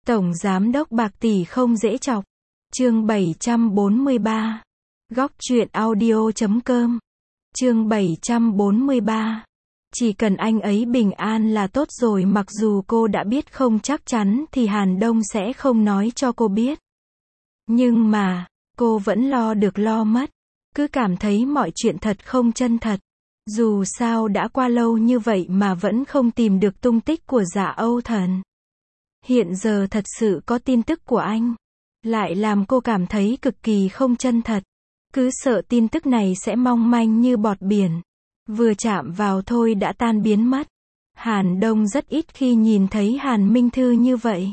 Tổng giám đốc bạc tỷ không dễ chọc. Chương 743. Góc truyện audio.com. Chương 743. Chỉ cần anh ấy bình an là tốt rồi. Mặc dù cô đã biết không chắc chắn thì Hàn Đông sẽ không nói cho cô biết. Nhưng mà, cô vẫn lo được lo mất. Cứ cảm thấy mọi chuyện thật không chân thật. Dù sao đã qua lâu như vậy mà vẫn không tìm được tung tích của Dạ Âu Thần. Hiện giờ thật sự có tin tức của anh, lại làm cô cảm thấy cực kỳ không chân thật. Cứ sợ tin tức này sẽ mong manh như bọt biển. Vừa chạm vào thôi đã tan biến mất. Hàn Đông rất ít khi nhìn thấy Hàn Minh Thư như vậy.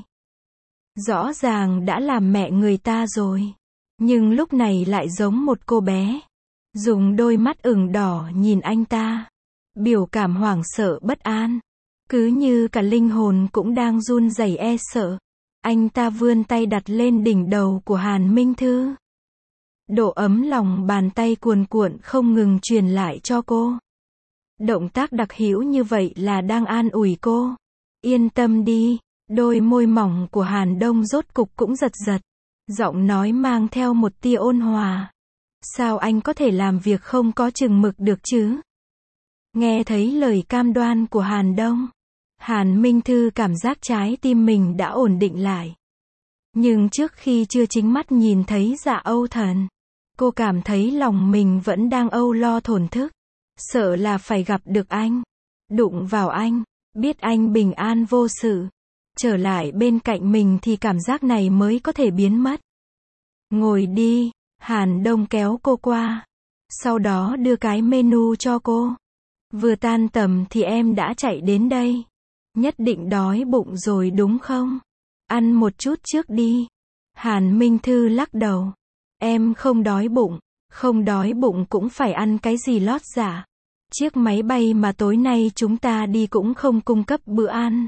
Rõ ràng đã làm mẹ người ta rồi. Nhưng lúc này lại giống một cô bé. Dùng đôi mắt ửng đỏ nhìn anh ta. Biểu cảm hoảng sợ bất an. Cứ như cả linh hồn cũng đang run rẩy e sợ. Anh ta vươn tay đặt lên đỉnh đầu của Hàn Minh Thư. Độ ấm lòng bàn tay cuồn cuộn không ngừng truyền lại cho cô. Động tác đặc hữu như vậy là đang an ủi cô. Yên tâm đi. Đôi môi mỏng của Hàn Đông rốt cục cũng giật giật. Giọng nói mang theo một tia ôn hòa. Sao anh có thể làm việc không có chừng mực được chứ? Nghe thấy lời cam đoan của Hàn Đông, Hàn Minh Thư cảm giác trái tim mình đã ổn định lại. Nhưng trước khi chưa chính mắt nhìn thấy Dạ Âu Thần, cô cảm thấy lòng mình vẫn đang âu lo thổn thức. Sợ là phải gặp được anh, đụng vào anh, biết anh bình an vô sự, trở lại bên cạnh mình thì cảm giác này mới có thể biến mất. Ngồi đi, Hàn Đông kéo cô qua, sau đó đưa cái menu cho cô. Vừa tan tầm thì em đã chạy đến đây. Nhất định đói bụng rồi đúng không? Ăn một chút trước đi. Hàn Minh Thư lắc đầu. Em không đói bụng. Không đói bụng cũng phải ăn cái gì lót dạ. Chiếc máy bay mà tối nay chúng ta đi cũng không cung cấp bữa ăn.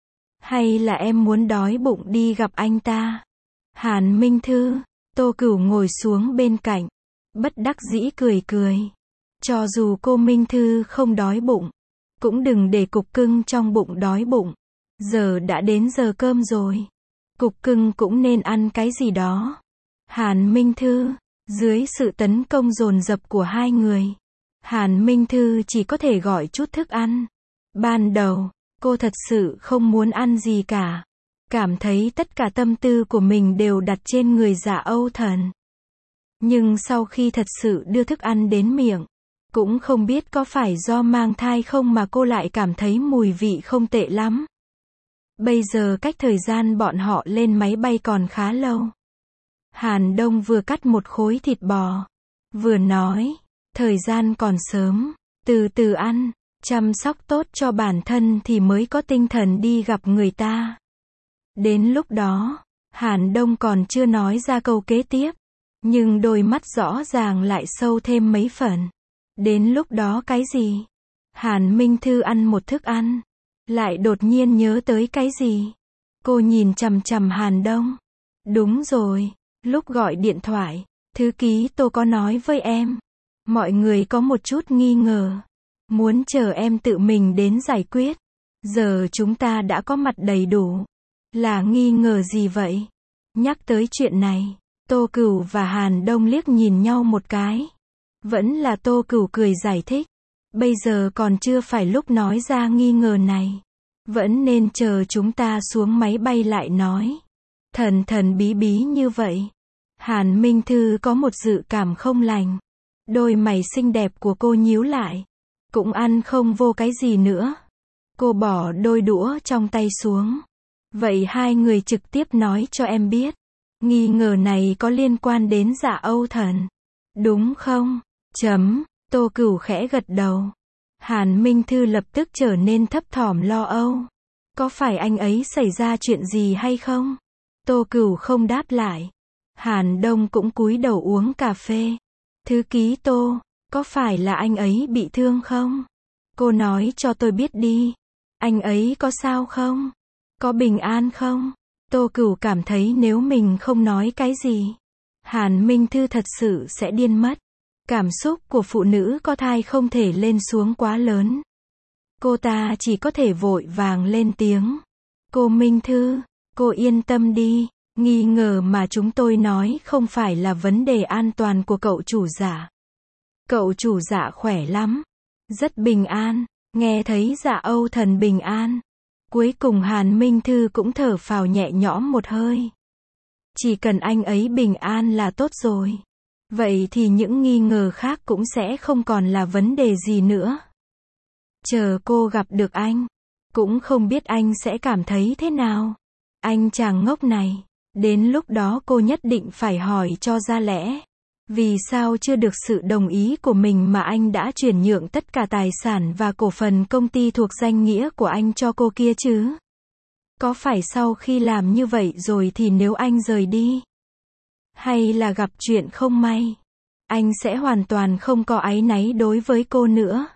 Hay là em muốn đói bụng đi gặp anh ta? Hàn Minh Thư. Tô Cửu ngồi xuống bên cạnh. Bất đắc dĩ cười cười. Cho dù cô Minh Thư không đói bụng, cũng đừng để cục cưng trong bụng đói bụng. Giờ đã đến giờ cơm rồi. Cục cưng cũng nên ăn cái gì đó. Hàn Minh Thư. Dưới sự tấn công dồn dập của hai người, Hàn Minh Thư chỉ có thể gọi chút thức ăn. Ban đầu, cô thật sự không muốn ăn gì cả. Cảm thấy tất cả tâm tư của mình đều đặt trên người Dạ Âu Thần. Nhưng sau khi thật sự đưa thức ăn đến miệng, cũng không biết có phải do mang thai không mà cô lại cảm thấy mùi vị không tệ lắm. Bây giờ cách thời gian bọn họ lên máy bay còn khá lâu. Hàn Đông vừa cắt một khối thịt bò, vừa nói, thời gian còn sớm, từ từ ăn, chăm sóc tốt cho bản thân thì mới có tinh thần đi gặp người ta. Đến lúc đó, Hàn Đông còn chưa nói ra câu kế tiếp, nhưng đôi mắt rõ ràng lại sâu thêm mấy phần. Đến lúc đó cái gì? Hàn Minh Thư ăn một thức ăn, lại đột nhiên nhớ tới cái gì? Cô nhìn chằm chằm Hàn Đông. Đúng rồi, lúc gọi điện thoại, thư ký Tô có nói với em. Mọi người có một chút nghi ngờ. Muốn chờ em tự mình đến giải quyết. Giờ chúng ta đã có mặt đầy đủ. Là nghi ngờ gì vậy? Nhắc tới chuyện này, Tô Cửu và Hàn Đông liếc nhìn nhau một cái. Vẫn là Tô Cửu cười giải thích. Bây giờ còn chưa phải lúc nói ra nghi ngờ này. Vẫn nên chờ chúng ta xuống máy bay lại nói. Thần thần bí bí như vậy. Hàn Minh Thư có một dự cảm không lành. Đôi mày xinh đẹp của cô nhíu lại. Cũng ăn không vô cái gì nữa. Cô bỏ đôi đũa trong tay xuống. Vậy hai người trực tiếp nói cho em biết. Nghi ngờ này có liên quan đến Dạ Âu Thần. Đúng không? Tô Cửu khẽ gật đầu. Hàn Minh Thư lập tức trở nên thấp thỏm lo âu. Có phải anh ấy xảy ra chuyện gì hay không? Tô Cửu không đáp lại. Hàn Đông cũng cúi đầu uống cà phê. Thư ký Tô, có phải là anh ấy bị thương không? Cô nói cho tôi biết đi. Anh ấy có sao không? Có bình an không? Tô Cửu cảm thấy nếu mình không nói cái gì, Hàn Minh Thư thật sự sẽ điên mất. Cảm xúc của phụ nữ có thai không thể lên xuống quá lớn. Cô ta chỉ có thể vội vàng lên tiếng. Cô Minh Thư, Cô yên tâm đi, nghi ngờ mà chúng tôi nói không phải là vấn đề an toàn của cậu chủ Dạ. Cậu chủ Dạ khỏe lắm, rất bình an. Nghe thấy Dạ Âu Thần bình an, cuối cùng Hàn Minh Thư cũng thở phào nhẹ nhõm một hơi. Chỉ cần anh ấy bình an là tốt rồi. Vậy thì những nghi ngờ khác cũng sẽ không còn là vấn đề gì nữa. Chờ cô gặp được anh, cũng không biết anh sẽ cảm thấy thế nào. Anh chàng ngốc này, đến lúc đó cô nhất định phải hỏi cho ra lẽ. Vì sao chưa được sự đồng ý của mình mà anh đã chuyển nhượng tất cả tài sản và cổ phần công ty thuộc danh nghĩa của anh cho cô kia chứ? Có phải sau khi làm như vậy rồi thì nếu anh rời đi, hay là gặp chuyện không may, anh sẽ hoàn toàn không có áy náy đối với cô nữa?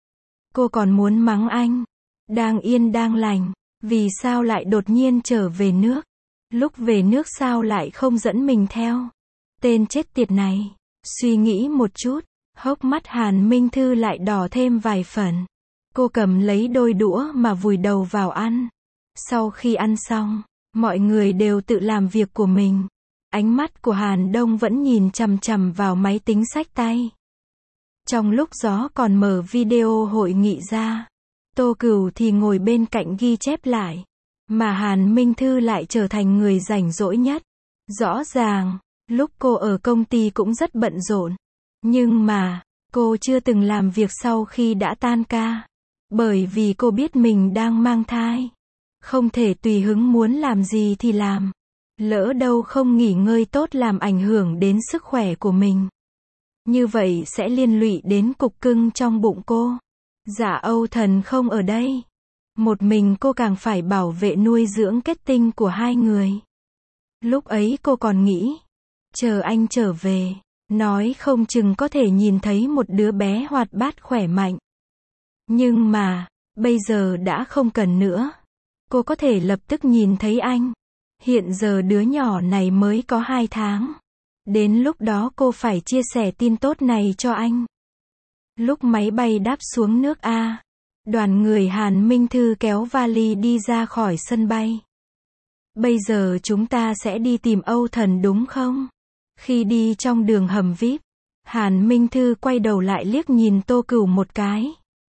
Cô còn muốn mắng anh, đang yên đang lành, vì sao lại đột nhiên trở về nước? Lúc về nước sao lại không dẫn mình theo? Tên chết tiệt này. Suy nghĩ một chút, hốc mắt Hàn Minh Thư lại đỏ thêm vài phần. Cô cầm lấy đôi đũa mà vùi đầu vào ăn. Sau khi ăn xong, mọi người đều tự làm việc của mình. Ánh mắt của Hàn Đông vẫn nhìn chằm chằm vào máy tính xách tay. Trong lúc gió còn mở video hội nghị ra, Tô Cửu thì ngồi bên cạnh ghi chép lại. Mà Hàn Minh Thư lại trở thành người rảnh rỗi nhất. Rõ ràng, lúc cô ở công ty cũng rất bận rộn. Nhưng mà, cô chưa từng làm việc sau khi đã tan ca. Bởi vì cô biết mình đang mang thai. Không thể tùy hứng muốn làm gì thì làm. Lỡ đâu không nghỉ ngơi tốt làm ảnh hưởng đến sức khỏe của mình. Như vậy sẽ liên lụy đến cục cưng trong bụng cô. Dạ Âu Thần không ở đây. Một mình cô càng phải bảo vệ nuôi dưỡng kết tinh của hai người. Lúc ấy cô còn nghĩ, chờ anh trở về, nói không chừng có thể nhìn thấy một đứa bé hoạt bát khỏe mạnh. Nhưng mà, bây giờ đã không cần nữa. Cô có thể lập tức nhìn thấy anh. Hiện giờ đứa nhỏ này mới có 2 tháng. Đến lúc đó cô phải chia sẻ tin tốt này cho anh. Lúc máy bay đáp xuống nước A, đoàn người Hàn Minh Thư kéo vali đi ra khỏi sân bay. Bây giờ chúng ta sẽ đi tìm Âu Thần đúng không? Khi đi trong đường hầm VIP, Hàn Minh Thư quay đầu lại liếc nhìn Tô Cửu một cái.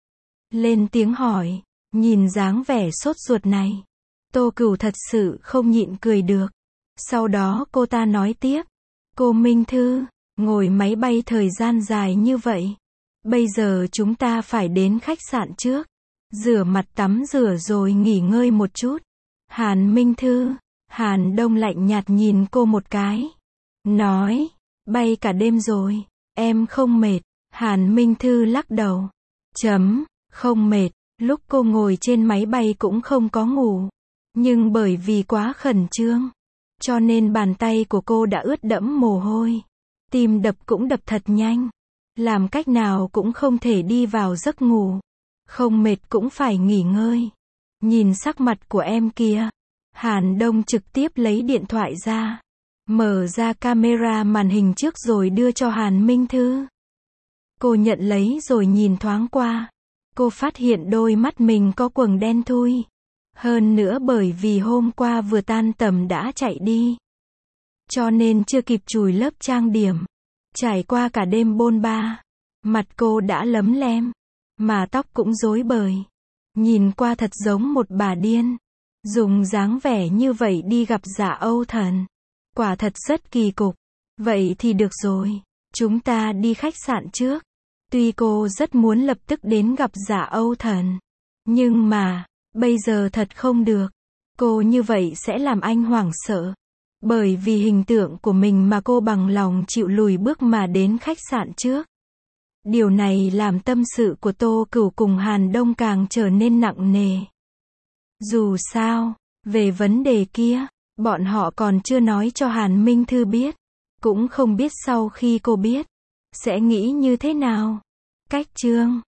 Lên tiếng hỏi, nhìn dáng vẻ sốt ruột này. Tô Cửu thật sự không nhịn cười được. Sau đó cô ta nói tiếp, cô Minh Thư, ngồi máy bay thời gian dài như vậy. Bây giờ chúng ta phải đến khách sạn trước. Rửa mặt tắm rửa rồi nghỉ ngơi một chút. Hàn Minh Thư, Hàn Đông lạnh nhạt nhìn cô một cái. Nói, bay cả đêm rồi, em không mệt. Hàn Minh Thư lắc đầu. Không mệt, lúc cô ngồi trên máy bay cũng không có ngủ. Nhưng bởi vì quá khẩn trương, cho nên bàn tay của cô đã ướt đẫm mồ hôi. Tim đập cũng đập thật nhanh. Làm cách nào cũng không thể đi vào giấc ngủ. Không mệt cũng phải nghỉ ngơi. Nhìn sắc mặt của em kia. Hàn Đông trực tiếp lấy điện thoại ra. Mở ra camera màn hình trước rồi đưa cho Hàn Minh Thư. Cô nhận lấy rồi nhìn thoáng qua. Cô phát hiện đôi mắt mình có quầng đen thui. Hơn nữa bởi vì hôm qua vừa tan tầm đã chạy đi. Cho nên chưa kịp chùi lớp trang điểm. Trải qua cả đêm bôn ba. Mặt cô đã lấm lem. Mà tóc cũng rối bời. Nhìn qua thật giống một bà điên. Dùng dáng vẻ như vậy đi gặp Dạ Âu Thần. Quả thật rất kỳ cục. Vậy thì được rồi. Chúng ta đi khách sạn trước. Tuy cô rất muốn lập tức đến gặp Dạ Âu Thần. Nhưng mà, bây giờ thật không được. Cô như vậy sẽ làm anh hoảng sợ. Bởi vì hình tượng của mình mà cô bằng lòng chịu lùi bước mà đến khách sạn trước. Điều này làm tâm sự của Tô Cửu cùng Hàn Đông càng trở nên nặng nề. Dù sao, về vấn đề kia, bọn họ còn chưa nói cho Hàn Minh Thư biết. Cũng không biết sau khi cô biết, sẽ nghĩ như thế nào. Cách chương